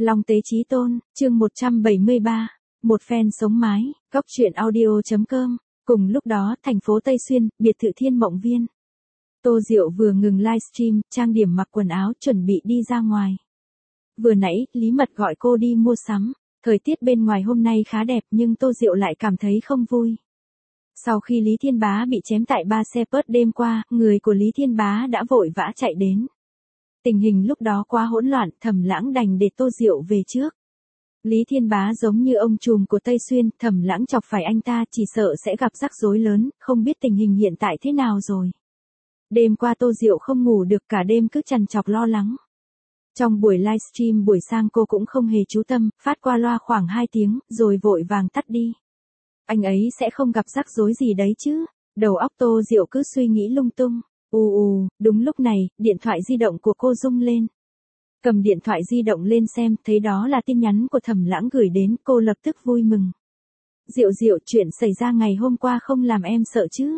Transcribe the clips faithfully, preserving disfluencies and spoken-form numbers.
Long Tế Chí Tôn, chương một trăm bảy mươi ba, một fan sống mái, góc truyện audio chấm com. Cùng lúc đó, thành phố Tây Xuyên, biệt thự Thiên Mộng Viên. Tô Diệu vừa ngừng livestream, trang điểm mặc quần áo chuẩn bị đi ra ngoài. Vừa nãy, Lý Mật gọi cô đi mua sắm. Thời tiết bên ngoài hôm nay khá đẹp nhưng Tô Diệu lại cảm thấy không vui. Sau khi Lý Thiên Bá bị chém tại Ba Xe Pớt đêm qua, người của Lý Thiên Bá đã vội vã chạy đến. Tình hình lúc đó quá hỗn loạn, Thẩm Lãng đành để Tô Diệu về trước. Lý Thiên Bá giống như ông trùm của Tây Xuyên, Thẩm Lãng chọc phải anh ta chỉ sợ sẽ gặp rắc rối lớn, không biết tình hình hiện tại thế nào rồi. Đêm qua Tô Diệu không ngủ được, cả đêm cứ trằn trọc lo lắng. Trong buổi livestream buổi sang cô cũng không hề chú tâm, phát qua loa khoảng hai tiếng, rồi vội vàng tắt đi. Anh ấy sẽ không gặp rắc rối gì đấy chứ? Đầu óc Tô Diệu cứ suy nghĩ lung tung. Ù ù, đúng lúc này, điện thoại di động của cô rung lên. Cầm điện thoại di động lên xem, thấy đó là tin nhắn của Thẩm Lãng gửi đến, cô lập tức vui mừng. Diệu Diệu, chuyện xảy ra ngày hôm qua không làm em sợ chứ?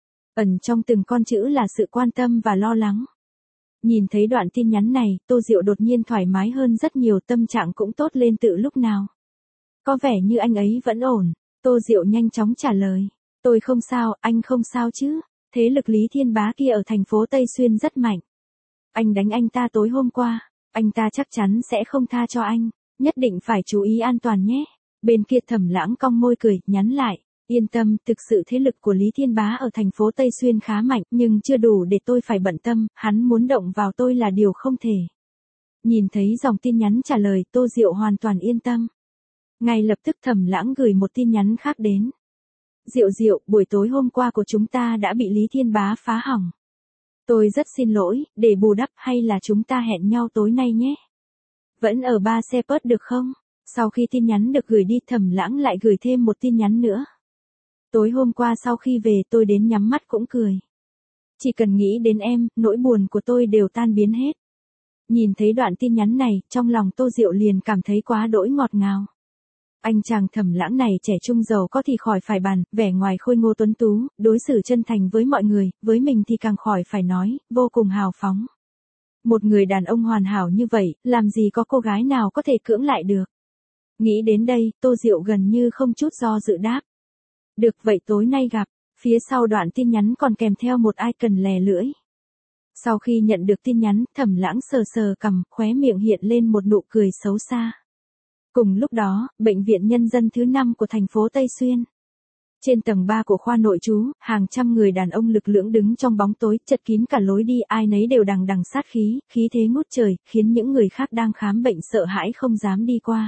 Ẩn trong từng con chữ là sự quan tâm và lo lắng. Nhìn thấy đoạn tin nhắn này, Tô Diệu đột nhiên thoải mái hơn rất nhiều, tâm trạng cũng tốt lên tự lúc nào. Có vẻ như anh ấy vẫn ổn. Tô Diệu nhanh chóng trả lời. Tôi không sao, anh không sao chứ? Thế lực Lý Thiên Bá kia ở thành phố Tây Xuyên rất mạnh. Anh đánh anh ta tối hôm qua. Anh ta chắc chắn sẽ không tha cho anh. Nhất định phải chú ý an toàn nhé. Bên kia Thẩm Lãng cong môi cười, nhắn lại. Yên tâm, thực sự thế lực của Lý Thiên Bá ở thành phố Tây Xuyên khá mạnh, nhưng chưa đủ để tôi phải bận tâm, hắn muốn động vào tôi là điều không thể. Nhìn thấy dòng tin nhắn trả lời, Tô Diệu hoàn toàn yên tâm. Ngay lập tức Thẩm Lãng gửi một tin nhắn khác đến. Diệu Diệu, buổi tối hôm qua của chúng ta đã bị Lý Thiên Bá phá hỏng. Tôi rất xin lỗi, để bù đắp hay là chúng ta hẹn nhau tối nay nhé. Vẫn ở Ba Xe Pớt được không? Sau khi tin nhắn được gửi đi, Thẩm Lãng lại gửi thêm một tin nhắn nữa. Tối hôm qua sau khi về tôi đến nhắm mắt cũng cười. Chỉ cần nghĩ đến em, nỗi buồn của tôi đều tan biến hết. Nhìn thấy đoạn tin nhắn này, trong lòng Tô Diệu liền cảm thấy quá đỗi ngọt ngào. Anh chàng Thẩm Lãng này trẻ trung giàu có thì khỏi phải bàn, vẻ ngoài khôi ngô tuấn tú, đối xử chân thành với mọi người, với mình thì càng khỏi phải nói, vô cùng hào phóng. Một người đàn ông hoàn hảo như vậy, làm gì có cô gái nào có thể cưỡng lại được. Nghĩ đến đây, Tô Diệu gần như không chút do dự đáp. Được vậy tối nay gặp, phía sau đoạn tin nhắn còn kèm theo một icon lè lưỡi. Sau khi nhận được tin nhắn, Thẩm Lãng sờ sờ cằm, khóe miệng hiện lên một nụ cười xấu xa. Cùng lúc đó, Bệnh viện Nhân dân thứ năm của thành phố Tây Xuyên. Trên tầng ba của khoa nội trú, hàng trăm người đàn ông lực lưỡng đứng trong bóng tối, chật kín cả lối đi, ai nấy đều đằng đằng sát khí, khí thế ngút trời, khiến những người khác đang khám bệnh sợ hãi không dám đi qua.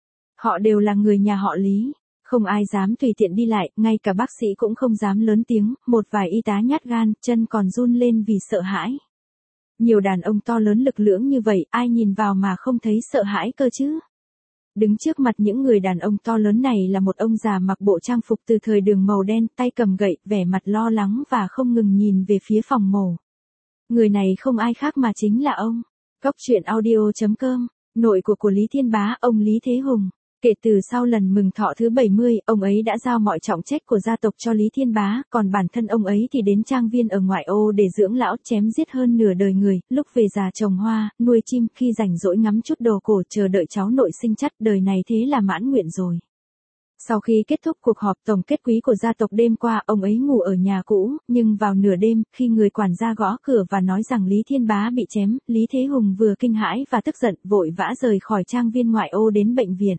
Họ đều là người nhà họ Lý. Không ai dám tùy tiện đi lại, ngay cả bác sĩ cũng không dám lớn tiếng, một vài y tá nhát gan, chân còn run lên vì sợ hãi. Nhiều đàn ông to lớn lực lưỡng như vậy, ai nhìn vào mà không thấy sợ hãi cơ chứ? Đứng trước mặt những người đàn ông to lớn này là một ông già mặc bộ trang phục từ thời Đường màu đen, tay cầm gậy, vẻ mặt lo lắng và không ngừng nhìn về phía phòng mổ. Người này không ai khác mà chính là ông. Góc truyện audio chấm com, nội của của Lý Thiên Bá, ông Lý Thế Hùng. Kể từ sau lần mừng thọ thứ bảy mươi, ông ấy đã giao mọi trọng trách của gia tộc cho Lý Thiên Bá, còn bản thân ông ấy thì đến trang viên ở ngoại ô để dưỡng lão, chém giết hơn nửa đời người, lúc về già trồng hoa, nuôi chim, khi rảnh rỗi ngắm chút đồ cổ, chờ đợi cháu nội sinh chắt, đời này thế là mãn nguyện rồi. Sau khi kết thúc cuộc họp tổng kết quý của gia tộc đêm qua, ông ấy ngủ ở nhà cũ, nhưng vào nửa đêm, khi người quản gia gõ cửa và nói rằng Lý Thiên Bá bị chém, Lý Thế Hùng vừa kinh hãi và tức giận, vội vã rời khỏi trang viên ngoại ô đến bệnh viện.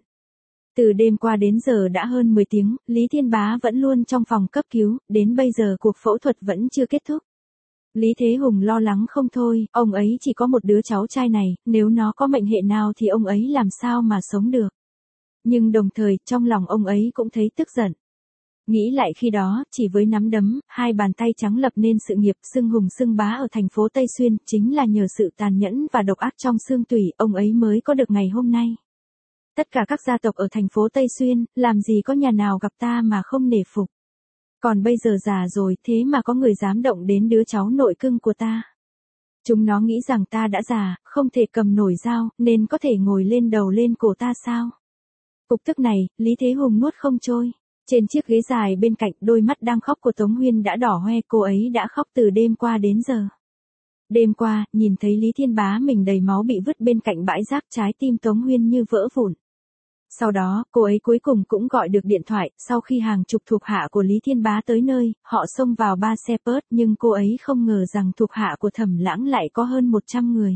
Từ đêm qua đến giờ đã hơn mười tiếng, Lý Thiên Bá vẫn luôn trong phòng cấp cứu, đến bây giờ cuộc phẫu thuật vẫn chưa kết thúc. Lý Thế Hùng lo lắng không thôi, ông ấy chỉ có một đứa cháu trai này, nếu nó có mệnh hệ nào thì ông ấy làm sao mà sống được. Nhưng đồng thời, trong lòng ông ấy cũng thấy tức giận. Nghĩ lại khi đó, chỉ với nắm đấm, hai bàn tay trắng lập nên sự nghiệp xưng hùng xưng bá ở thành phố Tây Xuyên, chính là nhờ sự tàn nhẫn và độc ác trong xương tủy, ông ấy mới có được ngày hôm nay. Tất cả các gia tộc ở thành phố Tây Xuyên, làm gì có nhà nào gặp ta mà không nể phục. Còn bây giờ già rồi, thế mà có người dám động đến đứa cháu nội cưng của ta. Chúng nó nghĩ rằng ta đã già, không thể cầm nổi dao, nên có thể ngồi lên đầu lên cổ ta sao? Cục tức này, Lý Thế Hùng nuốt không trôi. Trên chiếc ghế dài bên cạnh, đôi mắt đang khóc của Tống Huyên đã đỏ hoe, cô ấy đã khóc từ đêm qua đến giờ. Đêm qua, nhìn thấy Lý Thiên Bá mình đầy máu bị vứt bên cạnh bãi rác, trái tim Tống Huyên như vỡ vụn. Sau đó, cô ấy cuối cùng cũng gọi được điện thoại, sau khi hàng chục thuộc hạ của Lý Thiên Bá tới nơi, họ xông vào ba xe Pớt, nhưng cô ấy không ngờ rằng thuộc hạ của Thẩm Lãng lại có hơn một trăm người.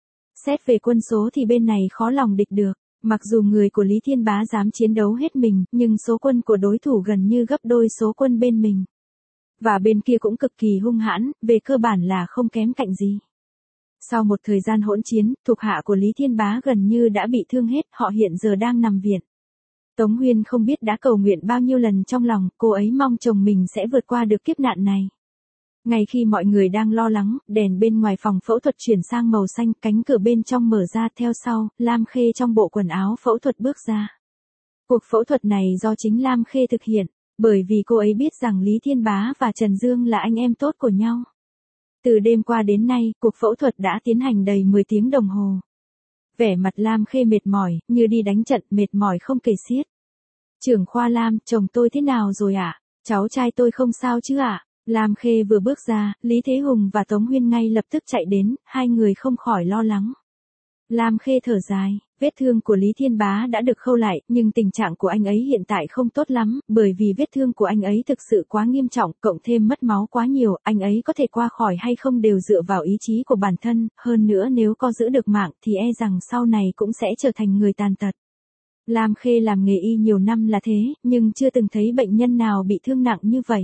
Xét về quân số thì bên này khó lòng địch được, mặc dù người của Lý Thiên Bá dám chiến đấu hết mình, nhưng số quân của đối thủ gần như gấp đôi số quân bên mình. Và bên kia cũng cực kỳ hung hãn, về cơ bản là không kém cạnh gì. Sau một thời gian hỗn chiến, thuộc hạ của Lý Thiên Bá gần như đã bị thương hết, họ hiện giờ đang nằm viện. Tống Huyên không biết đã cầu nguyện bao nhiêu lần trong lòng, cô ấy mong chồng mình sẽ vượt qua được kiếp nạn này. Ngay khi mọi người đang lo lắng, đèn bên ngoài phòng phẫu thuật chuyển sang màu xanh, cánh cửa bên trong mở ra theo sau, Lam Khê trong bộ quần áo phẫu thuật bước ra. Cuộc phẫu thuật này do chính Lam Khê thực hiện, bởi vì cô ấy biết rằng Lý Thiên Bá và Trần Dương là anh em tốt của nhau. Từ đêm qua đến nay, cuộc phẫu thuật đã tiến hành đầy mười tiếng đồng hồ. Vẻ mặt Lam Khê mệt mỏi, như đi đánh trận, mệt mỏi không kể xiết. Trưởng khoa Lam, chồng tôi thế nào rồi ạ? À? Cháu trai tôi không sao chứ ạ? À? Lam Khê vừa bước ra, Lý Thế Hùng và Tống Huyên ngay lập tức chạy đến, hai người không khỏi lo lắng. Lam Khê thở dài, vết thương của Lý Thiên Bá đã được khâu lại, nhưng tình trạng của anh ấy hiện tại không tốt lắm, bởi vì vết thương của anh ấy thực sự quá nghiêm trọng, cộng thêm mất máu quá nhiều, anh ấy có thể qua khỏi hay không đều dựa vào ý chí của bản thân, hơn nữa nếu có giữ được mạng thì e rằng sau này cũng sẽ trở thành người tàn tật. Lam Khê làm nghề y nhiều năm là thế, nhưng chưa từng thấy bệnh nhân nào bị thương nặng như vậy.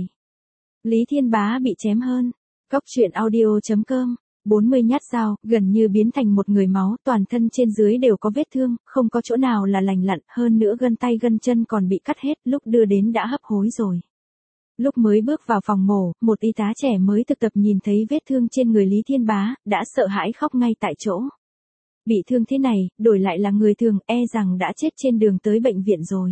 Lý Thiên Bá bị chém hơn. Cóc truyện audio chấm com bốn mươi nhát dao, gần như biến thành một người máu, toàn thân trên dưới đều có vết thương, không có chỗ nào là lành lặn, hơn nữa gân tay gân chân còn bị cắt hết, lúc đưa đến đã hấp hối rồi. Lúc mới bước vào phòng mổ, một y tá trẻ mới thực tập nhìn thấy vết thương trên người Lý Thiên Bá, đã sợ hãi khóc ngay tại chỗ. Bị thương thế này, đổi lại là người thường, e rằng đã chết trên đường tới bệnh viện rồi.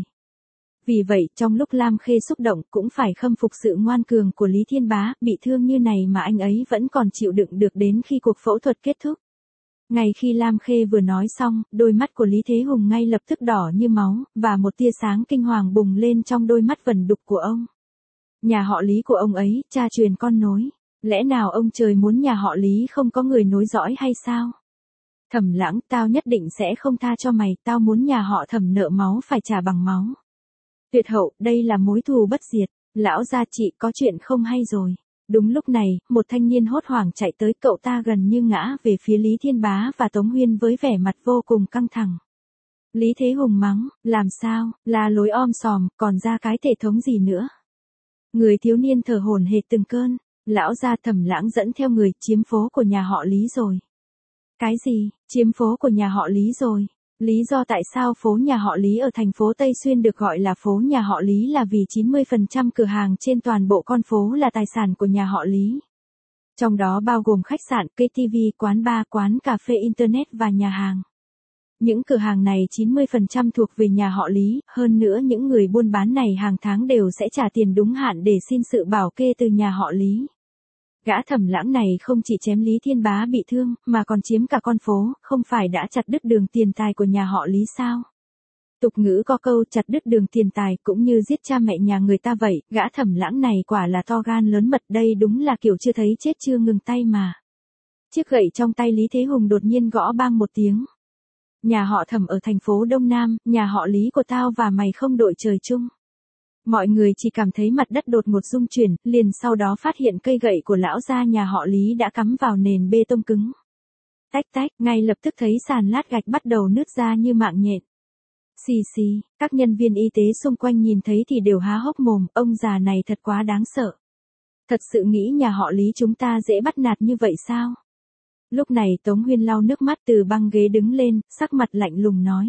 Vì vậy, trong lúc Lam Khê xúc động, cũng phải khâm phục sự ngoan cường của Lý Thiên Bá, bị thương như này mà anh ấy vẫn còn chịu đựng được đến khi cuộc phẫu thuật kết thúc. Ngay khi Lam Khê vừa nói xong, đôi mắt của Lý Thế Hùng ngay lập tức đỏ như máu, và một tia sáng kinh hoàng bùng lên trong đôi mắt vẩn đục của ông. Nhà họ Lý của ông ấy, cha truyền con nối. Lẽ nào ông trời muốn nhà họ Lý không có người nối dõi hay sao? Thẩm Lãng, tao nhất định sẽ không tha cho mày, tao muốn nhà họ Thẩm nợ máu phải trả bằng máu. Tuyệt hậu, đây là mối thù bất diệt. Lão gia chị, có chuyện không hay rồi. Đúng lúc này, một thanh niên hốt hoảng chạy tới, cậu ta gần như ngã về phía Lý Thiên Bá và Tống Huyên với vẻ mặt vô cùng căng thẳng. Lý Thế Hùng mắng, làm sao, là lối om sòm, còn ra cái thể thống gì nữa. Người thiếu niên thở hổn hển từng cơn, lão gia Thẩm Lãng dẫn theo người chiếm phố của nhà họ Lý rồi. Cái gì, chiếm phố của nhà họ Lý rồi? Lý do tại sao phố nhà họ Lý ở thành phố Tây Xuyên được gọi là phố nhà họ Lý là vì chín mươi phần trăm cửa hàng trên toàn bộ con phố là tài sản của nhà họ Lý. Trong đó bao gồm khách sạn, ca tê vê, quán bar, quán cà phê internet và nhà hàng. Những cửa hàng này chín mươi phần trăm thuộc về nhà họ Lý, hơn nữa những người buôn bán này hàng tháng đều sẽ trả tiền đúng hạn để xin sự bảo kê từ nhà họ Lý. Gã Thẩm Lãng này không chỉ chém Lý Thiên Bá bị thương, mà còn chiếm cả con phố, không phải đã chặt đứt đường tiền tài của nhà họ Lý sao? Tục ngữ có câu chặt đứt đường tiền tài cũng như giết cha mẹ nhà người ta vậy, gã Thẩm Lãng này quả là to gan lớn mật, đây đúng là kiểu chưa thấy chết chưa ngừng tay mà. Chiếc gậy trong tay Lý Thế Hùng đột nhiên gõ bang một tiếng. Nhà họ Thẩm ở thành phố Đông Nam, nhà họ Lý của tao và mày không đội trời chung. Mọi người chỉ cảm thấy mặt đất đột ngột rung chuyển, liền sau đó phát hiện cây gậy của lão gia nhà họ Lý đã cắm vào nền bê tông cứng. Tách tách, ngay lập tức thấy sàn lát gạch bắt đầu nứt ra như mạng nhện. Xì xì, các nhân viên y tế xung quanh nhìn thấy thì đều há hốc mồm, ông già này thật quá đáng sợ. Thật sự nghĩ nhà họ Lý chúng ta dễ bắt nạt như vậy sao? Lúc này Tống Huyên lau nước mắt từ băng ghế đứng lên, sắc mặt lạnh lùng nói.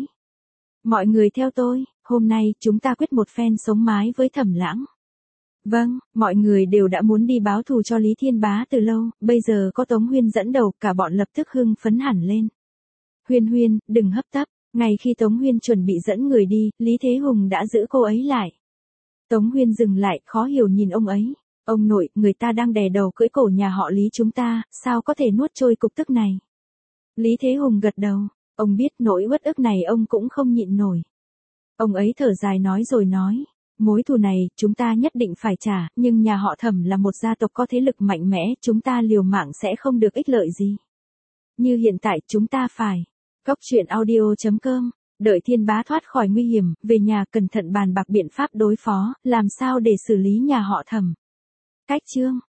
Mọi người theo tôi, hôm nay chúng ta quyết một phen sống mái với Thẩm Lãng. Vâng, mọi người đều đã muốn đi báo thù cho Lý Thiên Bá từ lâu, bây giờ có Tống Huyên dẫn đầu, cả bọn lập tức hưng phấn hẳn lên. Huyên Huyên, đừng hấp tấp, ngay khi Tống Huyên chuẩn bị dẫn người đi, Lý Thế Hùng đã giữ cô ấy lại. Tống Huyên dừng lại, khó hiểu nhìn ông ấy. Ông nội, người ta đang đè đầu cưỡi cổ nhà họ Lý chúng ta, sao có thể nuốt trôi cục tức này? Lý Thế Hùng gật đầu, ông biết nỗi uất ức này ông cũng không nhịn nổi. Ông ấy thở dài nói rồi nói, Mối thù này, chúng ta nhất định phải trả, nhưng nhà họ Thẩm là một gia tộc có thế lực mạnh mẽ, chúng ta liều mạng sẽ không được ích lợi gì. Như hiện tại, chúng ta phải. Góc truyện audio chấm com. Đợi Thiên Bá thoát khỏi nguy hiểm, về nhà cẩn thận bàn bạc biện pháp đối phó, làm sao để xử lý nhà họ Thẩm. Cách chương